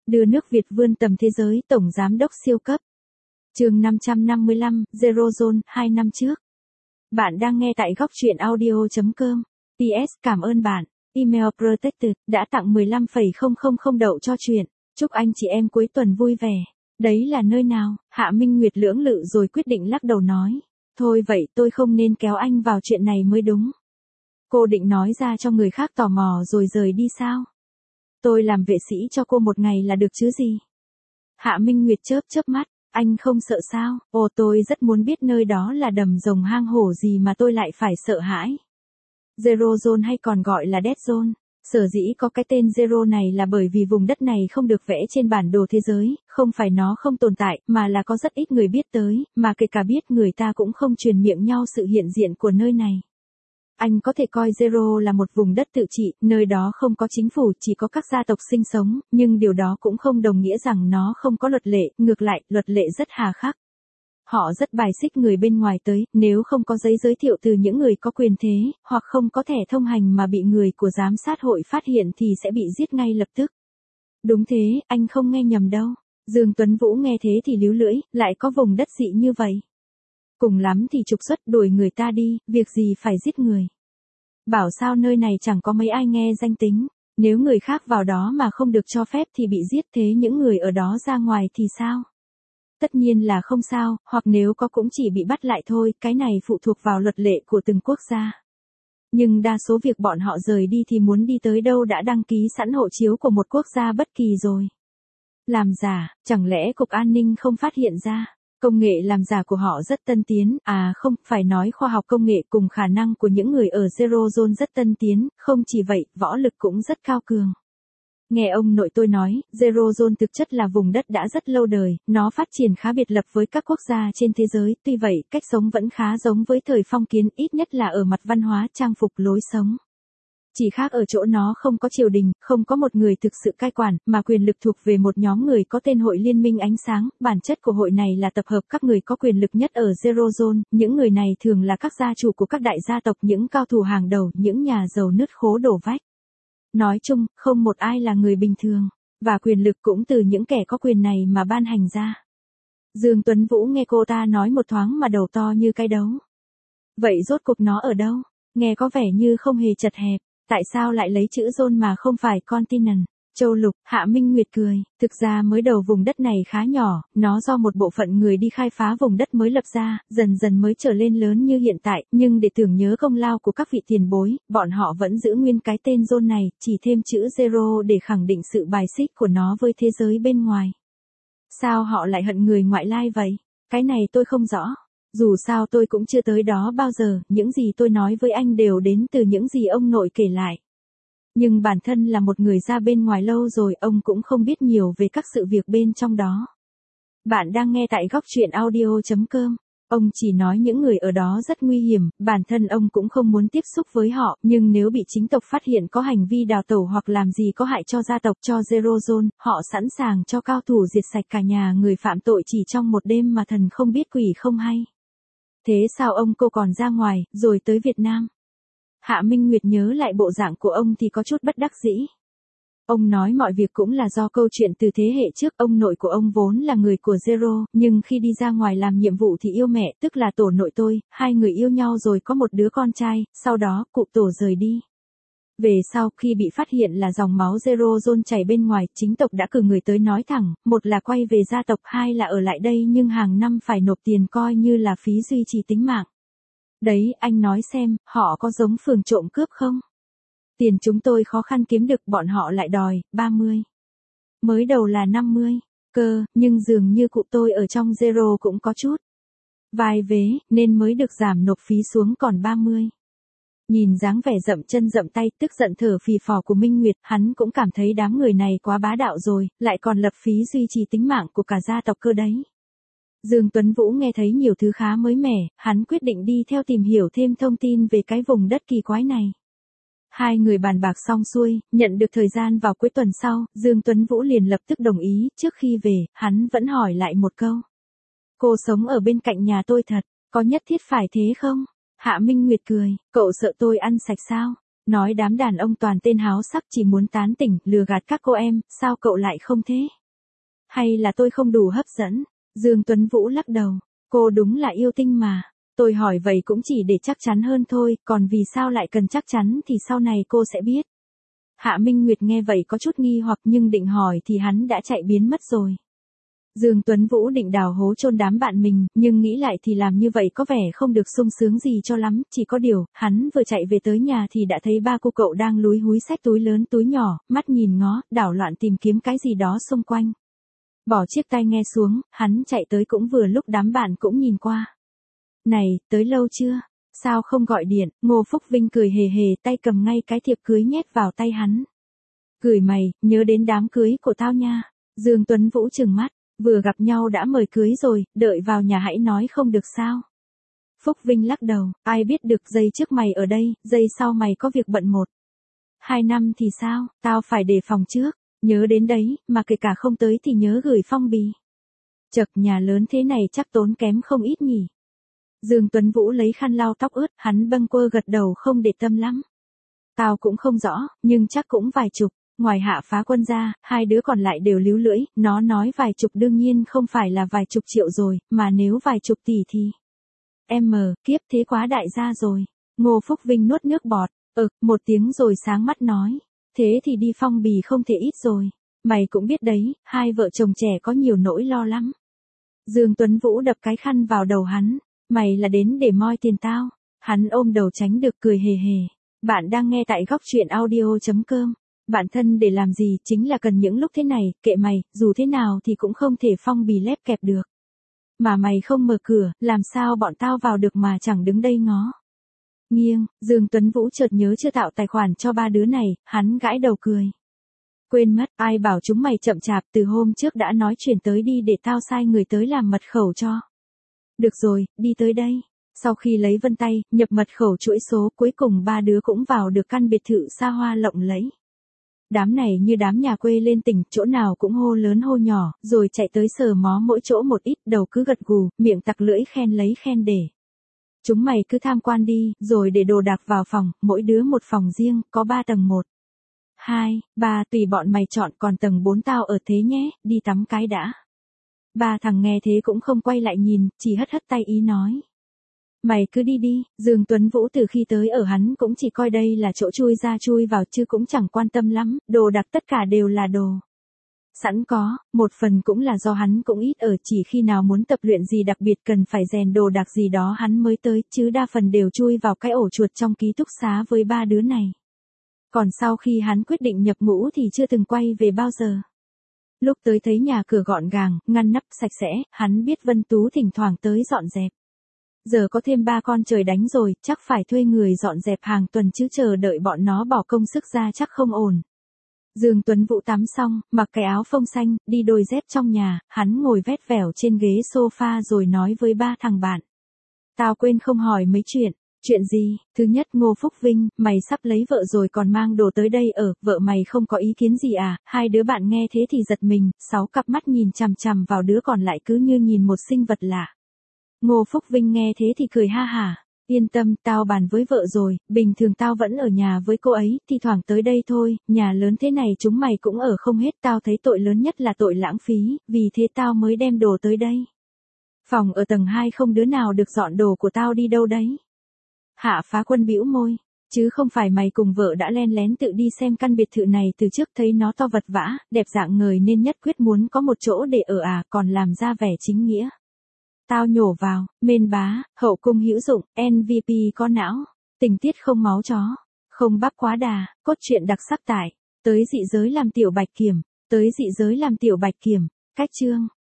Đưa nước Việt vươn tầm thế giới, Tổng Giám đốc siêu cấp. Chương 555, Zero Zone, 2 năm trước. Bạn đang nghe tại góc truyện audio.com. PS, cảm ơn bạn. Email Protected đã tặng 15,000 đậu cho chuyện. Chúc anh chị em cuối tuần vui vẻ. Đấy là nơi nào? Hạ Minh Nguyệt lưỡng lự rồi quyết định lắc đầu nói. Thôi vậy tôi không nên kéo anh vào chuyện này mới đúng. Cô định nói ra cho người khác tò mò rồi rời đi sao? Tôi làm vệ sĩ cho cô một ngày là được chứ gì? Hạ Minh Nguyệt chớp mắt. Anh không sợ sao? Ồ, tôi rất muốn biết nơi đó là đầm rồng hang hổ gì mà tôi lại phải sợ hãi. Zero Zone hay còn gọi là Dead Zone. Sở dĩ có cái tên Zero này là bởi vì vùng đất này không được vẽ trên bản đồ thế giới, không phải nó không tồn tại, mà là có rất ít người biết tới, mà kể cả biết người ta cũng không truyền miệng nhau sự hiện diện của nơi này. Anh có thể coi Zero là một vùng đất tự trị, nơi đó không có chính phủ, chỉ có các gia tộc sinh sống, nhưng điều đó cũng không đồng nghĩa rằng nó không có luật lệ, ngược lại, luật lệ rất hà khắc. Họ rất bài xích người bên ngoài tới, nếu không có giấy giới thiệu từ những người có quyền thế, hoặc không có thẻ thông hành mà bị người của giám sát hội phát hiện thì sẽ bị giết ngay lập tức. Đúng thế, anh không nghe nhầm đâu. Dương Tuấn Vũ nghe thế thì líu lưỡi, lại có vùng đất dị như vậy. Cùng lắm thì trục xuất đuổi người ta đi, việc gì phải giết người. Bảo sao nơi này chẳng có mấy ai nghe danh tính, nếu người khác vào đó mà không được cho phép thì bị giết, thế những người ở đó ra ngoài thì sao? Tất nhiên là không sao, hoặc nếu có cũng chỉ bị bắt lại thôi, cái này phụ thuộc vào luật lệ của từng quốc gia. Nhưng đa số việc bọn họ rời đi thì muốn đi tới đâu đã đăng ký sẵn hộ chiếu của một quốc gia bất kỳ rồi. Làm giả, chẳng lẽ Cục An ninh không phát hiện ra? Công nghệ làm giả của họ rất tân tiến, không, phải nói khoa học công nghệ cùng khả năng của những người ở Zero Zone rất tân tiến, không chỉ vậy, võ lực cũng rất cao cường. Nghe ông nội tôi nói, Zero Zone thực chất là vùng đất đã rất lâu đời, nó phát triển khá biệt lập với các quốc gia trên thế giới, tuy vậy, cách sống vẫn khá giống với thời phong kiến, ít nhất là ở mặt văn hóa, trang phục, lối sống. Chỉ khác ở chỗ nó không có triều đình, không có một người thực sự cai quản, mà quyền lực thuộc về một nhóm người có tên Hội Liên minh Ánh sáng, bản chất của hội này là tập hợp các người có quyền lực nhất ở Zero Zone, những người này thường là các gia chủ của các đại gia tộc, những cao thủ hàng đầu, những nhà giàu nứt khố đổ vách. Nói chung, không một ai là người bình thường, và quyền lực cũng từ những kẻ có quyền này mà ban hành ra. Dương Tuấn Vũ nghe cô ta nói một thoáng mà đầu to như cái đấu. Vậy rốt cuộc nó ở đâu? Nghe có vẻ như không hề chật hẹp. Tại sao lại lấy chữ zone mà không phải continent? Châu lục, Hạ Minh Nguyệt cười. Thực ra mới đầu vùng đất này khá nhỏ, nó do một bộ phận người đi khai phá vùng đất mới lập ra, dần dần mới trở lên lớn như hiện tại, nhưng để tưởng nhớ công lao của các vị tiền bối, bọn họ vẫn giữ nguyên cái tên zone này, chỉ thêm chữ zero để khẳng định sự bài xích của nó với thế giới bên ngoài. Sao họ lại hận người ngoại lai vậy? Cái này tôi không rõ. Dù sao tôi cũng chưa tới đó bao giờ, những gì tôi nói với anh đều đến từ những gì ông nội kể lại. Nhưng bản thân là một người ra bên ngoài lâu rồi, ông cũng không biết nhiều về các sự việc bên trong đó. Bạn đang nghe tại góc truyện audio.com. Ông chỉ nói những người ở đó rất nguy hiểm, bản thân ông cũng không muốn tiếp xúc với họ, nhưng nếu bị chính tộc phát hiện có hành vi đào tẩu hoặc làm gì có hại cho gia tộc, cho Zero Zone, họ sẵn sàng cho cao thủ diệt sạch cả nhà người phạm tội chỉ trong một đêm mà thần không biết quỷ không hay. Thế sao cô còn ra ngoài, rồi tới Việt Nam? Hạ Minh Nguyệt nhớ lại bộ dạng của ông thì có chút bất đắc dĩ. Ông nói mọi việc cũng là do câu chuyện từ thế hệ trước, ông nội của ông vốn là người của Zero, nhưng khi đi ra ngoài làm nhiệm vụ thì yêu mẹ, tức là tổ nội tôi, hai người yêu nhau rồi có một đứa con trai, sau đó cụ tổ rời đi. Về sau, khi bị phát hiện là dòng máu Zero Zone chảy bên ngoài, chính tộc đã cử người tới nói thẳng, một là quay về gia tộc, hai là ở lại đây nhưng hàng năm phải nộp tiền coi như là phí duy trì tính mạng. Đấy, anh nói xem, họ có giống phường trộm cướp không? Tiền chúng tôi khó khăn kiếm được, bọn họ lại đòi 30. Mới đầu là 50, cơ, nhưng dường như cụ tôi ở trong Zero cũng có chút vai vế, nên mới được giảm nộp phí xuống còn 30. Nhìn dáng vẻ dậm chân dậm tay, tức giận thở phì phò của Minh Nguyệt, hắn cũng cảm thấy đám người này quá bá đạo rồi, lại còn lập phí duy trì tính mạng của cả gia tộc cơ đấy. Dương Tuấn Vũ nghe thấy nhiều thứ khá mới mẻ, hắn quyết định đi theo tìm hiểu thêm thông tin về cái vùng đất kỳ quái này. Hai người bàn bạc xong xuôi, nhận được thời gian vào cuối tuần sau, Dương Tuấn Vũ liền lập tức đồng ý, trước khi về, hắn vẫn hỏi lại một câu. Cô sống ở bên cạnh nhà tôi thật, có nhất thiết phải thế không? Hạ Minh Nguyệt cười, cậu sợ tôi ăn sạch sao? Nói đám đàn ông toàn tên háo sắc chỉ muốn tán tỉnh, lừa gạt các cô em, sao cậu lại không thế? Hay là tôi không đủ hấp dẫn? Dương Tuấn Vũ lắc đầu. Cô đúng là yêu tinh mà. Tôi hỏi vậy cũng chỉ để chắc chắn hơn thôi, còn vì sao lại cần chắc chắn thì sau này cô sẽ biết. Hạ Minh Nguyệt nghe vậy có chút nghi hoặc nhưng định hỏi thì hắn đã chạy biến mất rồi. Dương Tuấn Vũ định đào hố chôn đám bạn mình, nhưng nghĩ lại thì làm như vậy có vẻ không được sung sướng gì cho lắm, chỉ có điều, hắn vừa chạy về tới nhà thì đã thấy ba cô cậu đang lúi húi xách túi lớn túi nhỏ, mắt nhìn ngó, đảo loạn tìm kiếm cái gì đó xung quanh. Bỏ chiếc tai nghe xuống, hắn chạy tới cũng vừa lúc đám bạn cũng nhìn qua. Này, tới lâu chưa? Sao không gọi điện? Ngô Phúc Vinh cười hề hề, tay cầm ngay cái thiệp cưới nhét vào tay hắn. Cười mày, nhớ đến đám cưới của tao nha. Dương Tuấn Vũ trừng mắt, vừa gặp nhau đã mời cưới rồi, đợi vào nhà hãy nói không được sao. Phúc Vinh lắc đầu, ai biết được giây trước mày ở đây, giây sau mày có việc bận 1-2 năm thì sao, tao phải đề phòng trước, nhớ đến đấy, mà kể cả không tới thì nhớ gửi phong bì. Chật, nhà lớn thế này chắc tốn kém không ít nhỉ. Dương Tuấn Vũ lấy khăn lau tóc ướt, hắn bâng quơ gật đầu không để tâm lắm. Tao cũng không rõ, nhưng chắc cũng vài chục, ngoài Hạ Phá Quân ra, hai đứa còn lại đều líu lưỡi, nó nói vài chục đương nhiên không phải là vài chục triệu rồi, mà nếu vài chục tỷ thì... Kiếp thế quá đại gia rồi. Ngô Phúc Vinh nuốt nước bọt, một tiếng rồi sáng mắt nói. Thế thì đi phong bì không thể ít rồi. Mày cũng biết đấy, hai vợ chồng trẻ có nhiều nỗi lo lắm. Dương Tuấn Vũ đập cái khăn vào đầu hắn. Mày là đến để moi tiền tao. Hắn ôm đầu tránh được cười hề hề. Bạn đang nghe tại góc truyện audio.com. Bạn thân để làm gì chính là cần những lúc thế này, kệ mày, dù thế nào thì cũng không thể phong bì lép kẹp được. Mà mày không mở cửa, làm sao bọn tao vào được mà chẳng đứng đây ngó. Nghiêng, Dương Tuấn Vũ chợt nhớ chưa tạo tài khoản cho ba đứa này, hắn gãi đầu cười. Quên mất, ai bảo chúng mày chậm chạp, từ hôm trước đã nói chuyển tới đi để tao sai người tới làm mật khẩu cho. Được rồi, đi tới đây. Sau khi lấy vân tay, nhập mật khẩu chuỗi số, cuối cùng ba đứa cũng vào được căn biệt thự xa hoa lộng lẫy. Đám này như đám nhà quê lên tỉnh, chỗ nào cũng hô lớn hô nhỏ, rồi chạy tới sờ mó mỗi chỗ một ít, đầu cứ gật gù, miệng tặc lưỡi khen lấy khen để. Chúng mày cứ tham quan đi, rồi để đồ đạc vào phòng, mỗi đứa một phòng riêng, có 3 tầng 1, 2, 3, tùy bọn mày chọn, còn tầng 4 tao ở thế nhé, đi tắm cái đã. Ba thằng nghe thế cũng không quay lại nhìn, chỉ hất hất tay ý nói. Mày cứ đi đi, Dương Tuấn Vũ từ khi tới ở hắn cũng chỉ coi đây là chỗ chui ra chui vào chứ cũng chẳng quan tâm lắm, đồ đạc tất cả đều là đồ sẵn có, một phần cũng là do hắn cũng ít ở, chỉ khi nào muốn tập luyện gì đặc biệt cần phải rèn đồ đạc gì đó hắn mới tới, chứ đa phần đều chui vào cái ổ chuột trong ký túc xá với ba đứa này. Còn sau khi hắn quyết định nhập ngũ thì chưa từng quay về bao giờ. Lúc tới thấy nhà cửa gọn gàng, ngăn nắp sạch sẽ, hắn biết Vân Tú thỉnh thoảng tới dọn dẹp. Giờ có thêm 3 con trời đánh rồi, chắc phải thuê người dọn dẹp hàng tuần chứ chờ đợi bọn nó bỏ công sức ra chắc không ổn. Dương Tuấn Vũ tắm xong, mặc cái áo phông xanh, đi đôi dép trong nhà, hắn ngồi vét vẻo trên ghế sofa rồi nói với ba thằng bạn. Tao quên không hỏi mấy chuyện. Chuyện gì? Thứ nhất, Ngô Phúc Vinh, mày sắp lấy vợ rồi còn mang đồ tới đây ở, vợ mày không có ý kiến gì à? Hai đứa bạn nghe thế thì giật mình, 6 cặp mắt nhìn chằm chằm vào đứa còn lại cứ như nhìn một sinh vật lạ. Ngô Phúc Vinh nghe thế thì cười ha hả. Yên tâm, tao bàn với vợ rồi, bình thường tao vẫn ở nhà với cô ấy, thi thoảng tới đây thôi, nhà lớn thế này chúng mày cũng ở không hết, tao thấy tội lớn nhất là tội lãng phí, vì thế tao mới đem đồ tới đây. Phòng ở tầng 2 không đứa nào được dọn đồ của tao đi đâu đấy. Hạ Phá Quân bĩu môi, chứ không phải mày cùng vợ đã len lén tự đi xem căn biệt thự này từ trước thấy nó to vật vã, đẹp dạng ngời nên nhất quyết muốn có một chỗ để ở à, còn làm ra vẻ chính nghĩa. Tao nhổ vào, mên bá, hậu cung hữu dụng, MVP có não, tình tiết không máu chó, không bắp quá đà, cốt truyện đặc sắc tại, tới dị giới làm tiểu bạch kiểm, cách chương.